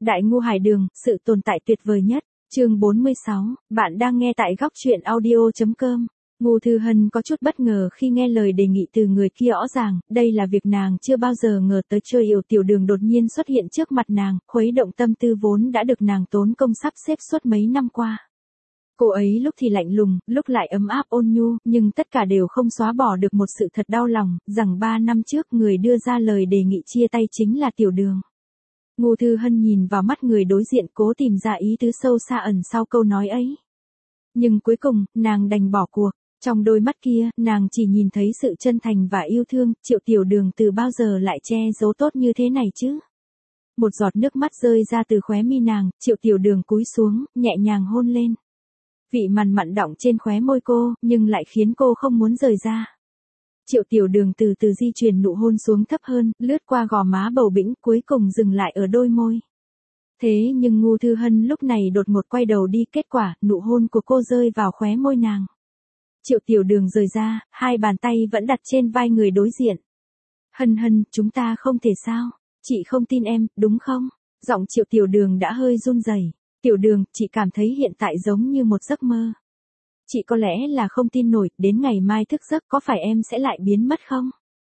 Đại Ngô Hải Đường, sự tồn tại tuyệt vời nhất. Chương 46, bạn đang nghe tại góc truyện audio.com. Ngô Thư Hân có chút bất ngờ khi nghe lời đề nghị từ người kia rõ ràng, đây là việc nàng chưa bao giờ ngờ tới. Chơi Yểu Tiểu Đường đột nhiên xuất hiện trước mặt nàng, khuấy động tâm tư vốn đã được nàng tốn công sắp xếp suốt mấy năm qua. Cô ấy lúc thì lạnh lùng, lúc lại ấm áp ôn nhu, nhưng tất cả đều không xóa bỏ được một sự thật đau lòng, rằng 3 năm trước người đưa ra lời đề nghị chia tay chính là Tiểu Đường. Ngô Thư Hân nhìn vào mắt người đối diện, cố tìm ra ý tứ sâu xa ẩn sau câu nói ấy. Nhưng cuối cùng, nàng đành bỏ cuộc. Trong đôi mắt kia, nàng chỉ nhìn thấy sự chân thành và yêu thương. Triệu Tiểu Đường từ bao giờ lại che giấu tốt như thế này chứ? Một giọt nước mắt rơi ra từ khóe mi nàng, Triệu Tiểu Đường cúi xuống, nhẹ nhàng hôn lên. Vị mặn mặn đọng trên khóe môi cô, nhưng lại khiến cô không muốn rời ra. Triệu Tiểu Đường từ từ di chuyển nụ hôn xuống thấp hơn, lướt qua gò má bầu bĩnh, cuối cùng dừng lại ở đôi môi. Thế nhưng Ngô Thư Hân lúc này đột ngột quay đầu đi, kết quả, nụ hôn của cô rơi vào khóe môi nàng. Triệu Tiểu Đường rời ra, hai bàn tay vẫn đặt trên vai người đối diện. Hân Hân, chúng ta không thể sao? Chị không tin em, đúng không? Giọng Triệu Tiểu Đường đã hơi run rẩy. Tiểu Đường, chị cảm thấy hiện tại giống như một giấc mơ. Chị có lẽ là không tin nổi, đến ngày mai thức giấc có phải em sẽ lại biến mất không?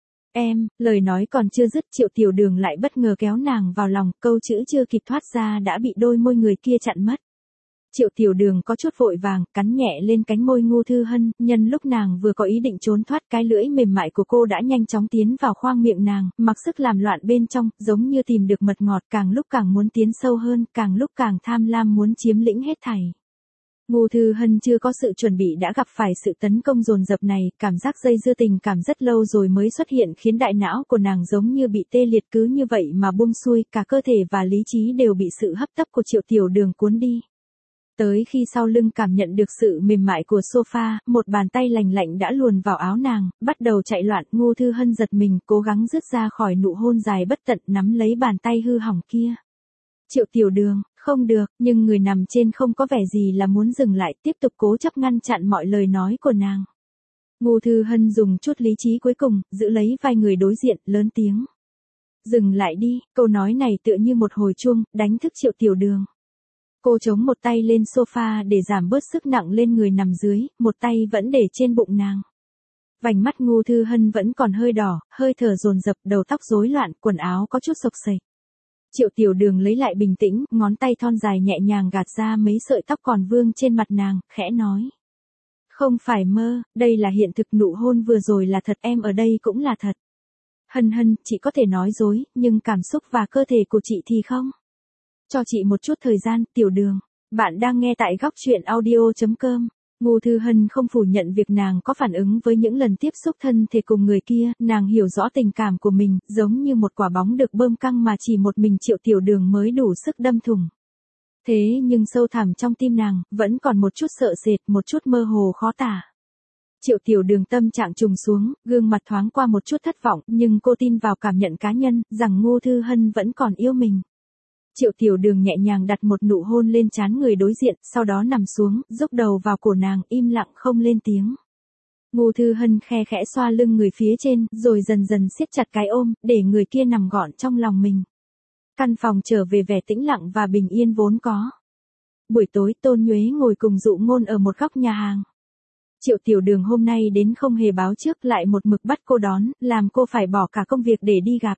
Em, lời nói còn chưa dứt, Triệu Tiểu Đường lại bất ngờ kéo nàng vào lòng, câu chữ chưa kịp thoát ra đã bị đôi môi người kia chặn mất. Triệu Tiểu Đường có chút vội vàng, cắn nhẹ lên cánh môi Ngô Thư Hân, nhân lúc nàng vừa có ý định trốn thoát, cái lưỡi mềm mại của cô đã nhanh chóng tiến vào khoang miệng nàng, mặc sức làm loạn bên trong, giống như tìm được mật ngọt, càng lúc càng muốn tiến sâu hơn, càng lúc càng tham lam muốn chiếm lĩnh hết thảy. Ngô Thư Hân chưa có sự chuẩn bị đã gặp phải sự tấn công dồn dập này, cảm giác dây dưa tình cảm rất lâu rồi mới xuất hiện khiến đại não của nàng giống như bị tê liệt, cứ như vậy mà buông xuôi, cả cơ thể và lý trí đều bị sự hấp tấp của Triệu Tiểu Đường cuốn đi. Tới khi sau lưng cảm nhận được sự mềm mại của sofa, một bàn tay lành lạnh đã luồn vào áo nàng, bắt đầu chạy loạn. Ngô Thư Hân giật mình, cố gắng rứt ra khỏi nụ hôn dài bất tận, nắm lấy bàn tay hư hỏng kia. Triệu Tiểu Đường, không được, nhưng người nằm trên không có vẻ gì là muốn dừng lại, tiếp tục cố chấp ngăn chặn mọi lời nói của nàng. Ngô Thư Hân dùng chút lý trí cuối cùng, giữ lấy vai người đối diện, lớn tiếng. Dừng lại đi, câu nói này tựa như một hồi chuông, đánh thức Triệu Tiểu Đường. Cô chống một tay lên sofa để giảm bớt sức nặng lên người nằm dưới, một tay vẫn để trên bụng nàng. Vành mắt Ngô Thư Hân vẫn còn hơi đỏ, hơi thở dồn dập, đầu tóc rối loạn, quần áo có chút xộc xệch. Triệu Tiểu Đường lấy lại bình tĩnh, ngón tay thon dài nhẹ nhàng gạt ra mấy sợi tóc còn vương trên mặt nàng, khẽ nói. Không phải mơ, đây là hiện thực, nụ hôn vừa rồi là thật, em ở đây cũng là thật. Hân Hân, chị có thể nói dối, nhưng cảm xúc và cơ thể của chị thì không. Cho chị một chút thời gian, Tiểu Đường. Bạn đang nghe tại góc truyện audio.com. Ngô Thư Hân không phủ nhận việc nàng có phản ứng với những lần tiếp xúc thân thể cùng người kia, nàng hiểu rõ tình cảm của mình, giống như một quả bóng được bơm căng mà chỉ một mình Triệu Tiểu Đường mới đủ sức đâm thủng. Thế nhưng sâu thẳm trong tim nàng, vẫn còn một chút sợ sệt, một chút mơ hồ khó tả. Triệu Tiểu Đường tâm trạng trùng xuống, gương mặt thoáng qua một chút thất vọng, nhưng cô tin vào cảm nhận cá nhân, rằng Ngô Thư Hân vẫn còn yêu mình. Triệu Tiểu Đường nhẹ nhàng đặt một nụ hôn lên trán người đối diện, sau đó nằm xuống, dốc đầu vào cổ nàng, im lặng không lên tiếng. Ngô Thư Hân khe khẽ xoa lưng người phía trên, rồi dần dần siết chặt cái ôm, để người kia nằm gọn trong lòng mình. Căn phòng trở về vẻ tĩnh lặng và bình yên vốn có. Buổi tối, Tôn Nhuế ngồi cùng Dụ Ngôn ở một góc nhà hàng. Triệu Tiểu Đường hôm nay đến không hề báo trước, lại một mực bắt cô đón, làm cô phải bỏ cả công việc để đi gặp.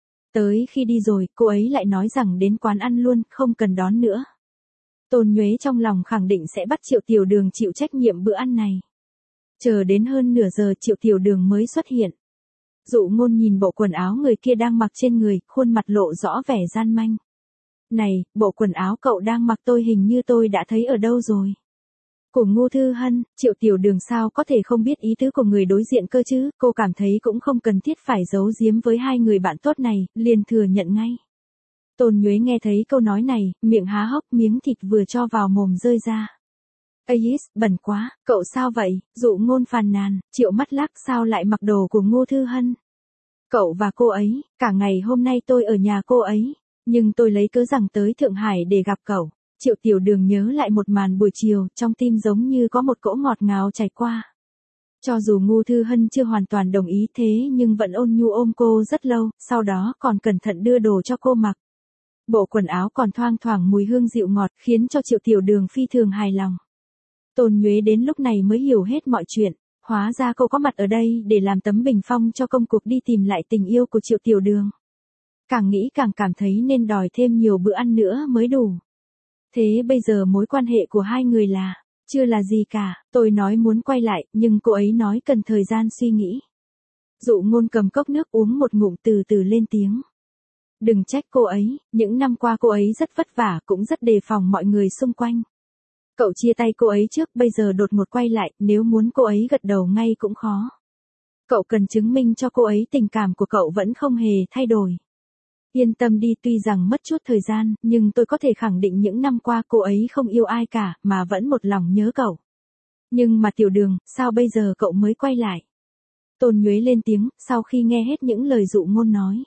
Tới khi đi rồi, cô ấy lại nói rằng đến quán ăn luôn, không cần đón nữa. Tôn Nhuế trong lòng khẳng định sẽ bắt Triệu Tiểu Đường chịu trách nhiệm bữa ăn này. Chờ đến hơn nửa giờ Triệu Tiểu Đường mới xuất hiện. Dụ Ngôn nhìn bộ quần áo người kia đang mặc trên người, khuôn mặt lộ rõ vẻ gian manh. Này, bộ quần áo cậu đang mặc tôi hình như tôi đã thấy ở đâu rồi. Của Ngô Thư Hân, Triệu Tiểu Đường sao có thể không biết ý tứ của người đối diện cơ chứ, cô cảm thấy cũng không cần thiết phải giấu giếm với hai người bạn tốt này, liền thừa nhận ngay. Tôn Nhuế nghe thấy câu nói này, miệng há hốc, miếng thịt vừa cho vào mồm rơi ra. Ais, bẩn quá, cậu sao vậy? Dụ Ngôn phàn nàn, Triệu mắt lắc, sao lại mặc đồ của Ngô Thư Hân? Cậu và cô ấy, cả ngày hôm nay tôi ở nhà cô ấy, nhưng tôi lấy cớ rằng tới Thượng Hải để gặp cậu. Triệu Tiểu Đường nhớ lại một màn buổi chiều, trong tim giống như có một cỗ ngọt ngào chảy qua. Cho dù Ngô Thư Hân chưa hoàn toàn đồng ý thế nhưng vẫn ôn nhu ôm cô rất lâu, sau đó còn cẩn thận đưa đồ cho cô mặc. Bộ quần áo còn thoang thoảng mùi hương dịu ngọt khiến cho Triệu Tiểu Đường phi thường hài lòng. Tôn Nhuế đến lúc này mới hiểu hết mọi chuyện, hóa ra cô có mặt ở đây để làm tấm bình phong cho công cuộc đi tìm lại tình yêu của Triệu Tiểu Đường. Càng nghĩ càng cảm thấy nên đòi thêm nhiều bữa ăn nữa mới đủ. Thế bây giờ mối quan hệ của hai người là, chưa là gì cả, tôi nói muốn quay lại, nhưng cô ấy nói cần thời gian suy nghĩ. Dụ Ngôn cầm cốc nước uống một ngụm từ từ lên tiếng. Đừng trách cô ấy, những năm qua cô ấy rất vất vả cũng rất đề phòng mọi người xung quanh. Cậu chia tay cô ấy trước, bây giờ đột ngột quay lại, nếu muốn cô ấy gật đầu ngay cũng khó. Cậu cần chứng minh cho cô ấy tình cảm của cậu vẫn không hề thay đổi. Yên tâm đi, tuy rằng mất chút thời gian, nhưng tôi có thể khẳng định những năm qua cô ấy không yêu ai cả, mà vẫn một lòng nhớ cậu. Nhưng mà Tiểu Đường, sao bây giờ cậu mới quay lại? Tôn Nhuế lên tiếng, sau khi nghe hết những lời Dụ Ngôn nói.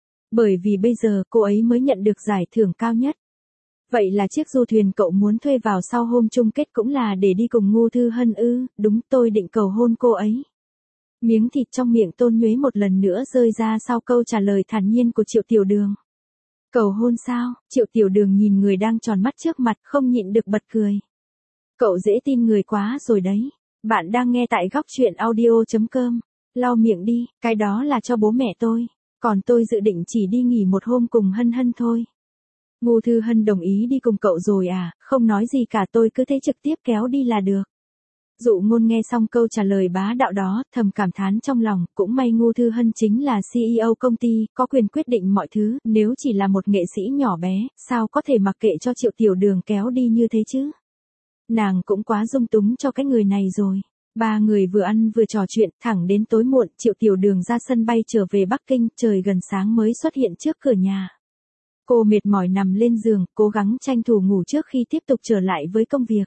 Bởi vì bây giờ cô ấy mới nhận được giải thưởng cao nhất. Vậy là chiếc du thuyền cậu muốn thuê vào sau hôm chung kết cũng là để đi cùng Ngô Thư Hân ư? Đúng, tôi định cầu hôn cô ấy. Miếng thịt trong miệng Tôn Nhuế một lần nữa rơi ra sau câu trả lời thản nhiên của Triệu Tiểu Đường. Cầu hôn sao? Triệu Tiểu Đường nhìn người đang tròn mắt trước mặt không nhịn được bật cười. Cậu dễ tin người quá rồi đấy. Bạn đang nghe tại góc truyện audio.com. Lau miệng đi, cái đó là cho bố mẹ tôi. Còn tôi dự định chỉ đi nghỉ một hôm cùng Hân Hân thôi. Ngô Thư Hân đồng ý đi cùng cậu rồi à? Không nói gì cả, tôi cứ thế trực tiếp kéo đi là được. Dụ Ngôn nghe xong câu trả lời bá đạo đó, thầm cảm thán trong lòng, cũng may Ngô Thư Hân chính là CEO công ty, có quyền quyết định mọi thứ, nếu chỉ là một nghệ sĩ nhỏ bé, sao có thể mặc kệ cho Triệu Tiểu Đường kéo đi như thế chứ? Nàng cũng quá dung túng cho cái người này rồi. Ba người vừa ăn vừa trò chuyện, thẳng đến tối muộn, Triệu Tiểu Đường ra sân bay trở về Bắc Kinh, trời gần sáng mới xuất hiện trước cửa nhà. Cô mệt mỏi nằm lên giường, cố gắng tranh thủ ngủ trước khi tiếp tục trở lại với công việc.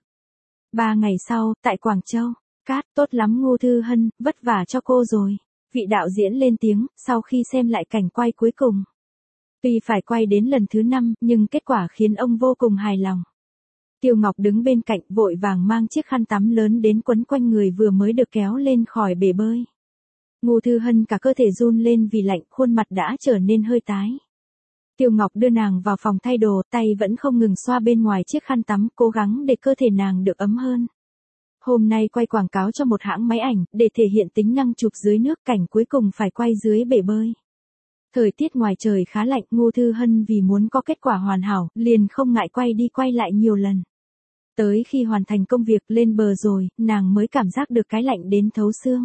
3 ngày sau, tại Quảng Châu, cát, tốt lắm Ngô Thư Hân, vất vả cho cô rồi. Vị đạo diễn lên tiếng, sau khi xem lại cảnh quay cuối cùng. Tuy phải quay đến lần thứ 5, nhưng kết quả khiến ông vô cùng hài lòng. Tiêu Ngọc đứng bên cạnh vội vàng mang chiếc khăn tắm lớn đến quấn quanh người vừa mới được kéo lên khỏi bể bơi. Ngô Thư Hân cả cơ thể run lên vì lạnh, khuôn mặt đã trở nên hơi tái. Tiêu Ngọc đưa nàng vào phòng thay đồ, tay vẫn không ngừng xoa bên ngoài chiếc khăn tắm, cố gắng để cơ thể nàng được ấm hơn. Hôm nay quay quảng cáo cho một hãng máy ảnh, để thể hiện tính năng chụp dưới nước, cảnh cuối cùng phải quay dưới bể bơi. Thời tiết ngoài trời khá lạnh, Ngô Thư Hân vì muốn có kết quả hoàn hảo, liền không ngại quay đi quay lại nhiều lần. Tới khi hoàn thành công việc lên bờ rồi, nàng mới cảm giác được cái lạnh đến thấu xương.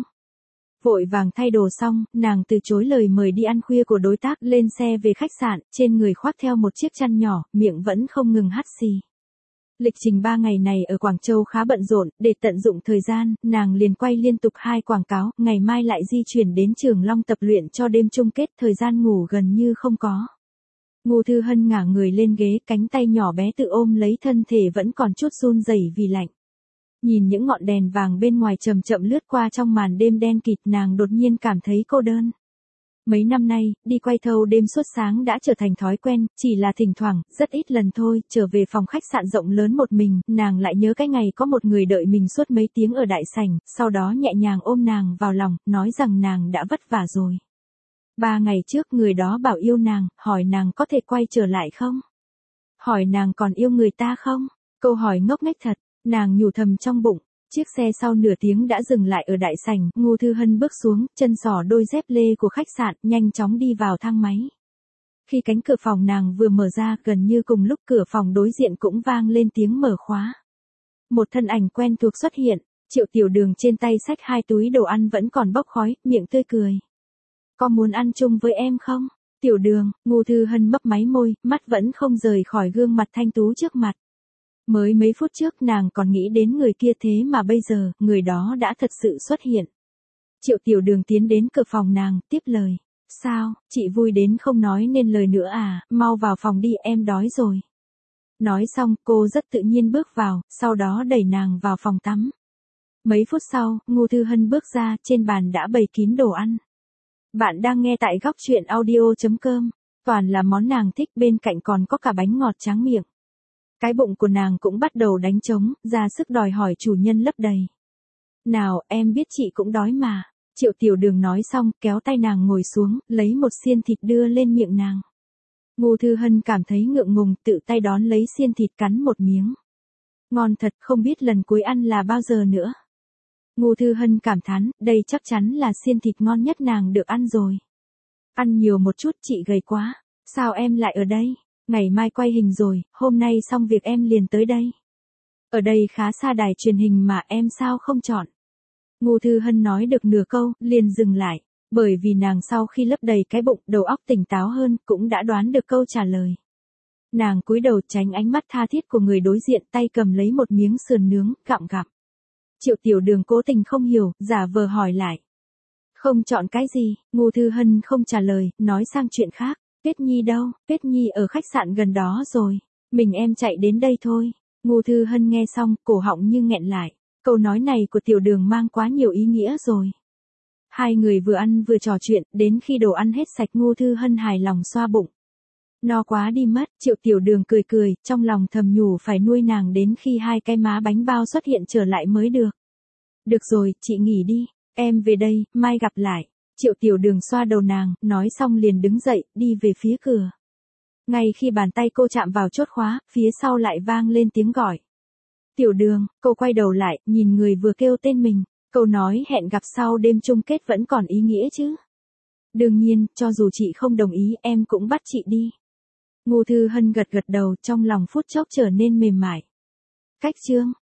Vội vàng thay đồ xong, nàng từ chối lời mời đi ăn khuya của đối tác, lên xe về khách sạn, trên người khoác theo một chiếc chăn nhỏ, miệng vẫn không ngừng hắt xì. Lịch trình 3 ngày này ở Quảng Châu khá bận rộn, để tận dụng thời gian, nàng liền quay liên tục 2 quảng cáo, ngày mai lại di chuyển đến Trường Long tập luyện cho đêm chung kết, thời gian ngủ gần như không có. Ngô Thư Hân ngả người lên ghế, cánh tay nhỏ bé tự ôm lấy thân thể vẫn còn chút run rẩy vì lạnh. Nhìn những ngọn đèn vàng bên ngoài chậm chậm lướt qua trong màn đêm đen kịt, nàng đột nhiên cảm thấy cô đơn. Mấy năm nay, đi quay thâu đêm suốt sáng đã trở thành thói quen, chỉ là thỉnh thoảng, rất ít lần thôi, trở về phòng khách sạn rộng lớn một mình, nàng lại nhớ cái ngày có một người đợi mình suốt mấy tiếng ở đại sảnh, sau đó nhẹ nhàng ôm nàng vào lòng, nói rằng nàng đã vất vả rồi. 3 ngày trước người đó bảo yêu nàng, hỏi nàng có thể quay trở lại không? Hỏi nàng còn yêu người ta không? Câu hỏi ngốc nghếch thật, nàng nhủ thầm trong bụng. Chiếc xe sau nửa tiếng đã dừng lại ở đại sảnh, Ngô Thư Hân bước xuống, chân xỏ đôi dép lê của khách sạn, nhanh chóng đi vào thang máy. Khi cánh cửa phòng nàng vừa mở ra, gần như cùng lúc cửa phòng đối diện cũng vang lên tiếng mở khóa. Một thân ảnh quen thuộc xuất hiện, Triệu Tiểu Đường trên tay xách 2 túi đồ ăn vẫn còn bốc khói, miệng tươi cười. Có muốn ăn chung với em không? Tiểu Đường, Ngô Thư Hân mấp máy môi, mắt vẫn không rời khỏi gương mặt thanh tú trước mặt. Mới mấy phút trước nàng còn nghĩ đến người kia, thế mà bây giờ, người đó đã thật sự xuất hiện. Triệu Tiểu Đường tiến đến cửa phòng nàng, tiếp lời. Sao, chị vui đến không nói nên lời nữa à, mau vào phòng đi, em đói rồi. Nói xong, cô rất tự nhiên bước vào, sau đó đẩy nàng vào phòng tắm. Mấy phút sau, Ngô Thư Hân bước ra, trên bàn đã bày kín đồ ăn. Bạn đang nghe tại góc truyện audio.com, toàn là món nàng thích, bên cạnh còn có cả bánh ngọt tráng miệng. Cái bụng của nàng cũng bắt đầu đánh trống, ra sức đòi hỏi chủ nhân lấp đầy. Nào, em biết chị cũng đói mà. Triệu Tiểu Đường nói xong, kéo tay nàng ngồi xuống, lấy một xiên thịt đưa lên miệng nàng. Ngô Thư Hân cảm thấy ngượng ngùng, tự tay đón lấy xiên thịt cắn một miếng. Ngon thật, không biết lần cuối ăn là bao giờ nữa. Ngô Thư Hân cảm thán, đây chắc chắn là xiên thịt ngon nhất nàng được ăn rồi. Ăn nhiều một chút, chị gầy quá. Sao em lại ở đây? Ngày mai quay hình rồi, hôm nay xong việc em liền tới đây. Ở đây khá xa đài truyền hình mà, em sao không chọn? Ngô Thư Hân nói được nửa câu, liền dừng lại. Bởi vì nàng sau khi lấp đầy cái bụng, đầu óc tỉnh táo hơn, cũng đã đoán được câu trả lời. Nàng cúi đầu tránh ánh mắt tha thiết của người đối diện, tay cầm lấy một miếng sườn nướng, gặm gặm. Triệu Tiểu Đường cố tình không hiểu, giả vờ hỏi lại. Không chọn cái gì? Ngô Thư Hân không trả lời, nói sang chuyện khác. Tuyết Nhi đâu? Tuyết Nhi ở khách sạn gần đó rồi. Mình em chạy đến đây thôi. Ngô Thư Hân nghe xong, cổ họng như nghẹn lại. Câu nói này của Tiểu Đường mang quá nhiều ý nghĩa rồi. Hai người vừa ăn vừa trò chuyện, đến khi đồ ăn hết sạch Ngô Thư Hân hài lòng xoa bụng. No quá đi mất, Triệu Tiểu Đường cười cười, trong lòng thầm nhủ phải nuôi nàng đến khi hai cái má bánh bao xuất hiện trở lại mới được. Được rồi, chị nghỉ đi, em về đây, mai gặp lại. Triệu Tiểu Đường xoa đầu nàng, nói xong liền đứng dậy, đi về phía cửa. Ngay khi bàn tay cô chạm vào chốt khóa, phía sau lại vang lên tiếng gọi. Tiểu Đường, cô quay đầu lại, nhìn người vừa kêu tên mình. Câu nói hẹn gặp sau đêm chung kết vẫn còn ý nghĩa chứ. Đương nhiên, cho dù chị không đồng ý, em cũng bắt chị đi. Ngô Thư Hân gật gật đầu, trong lòng phút chốc trở nên mềm mại. Cách chương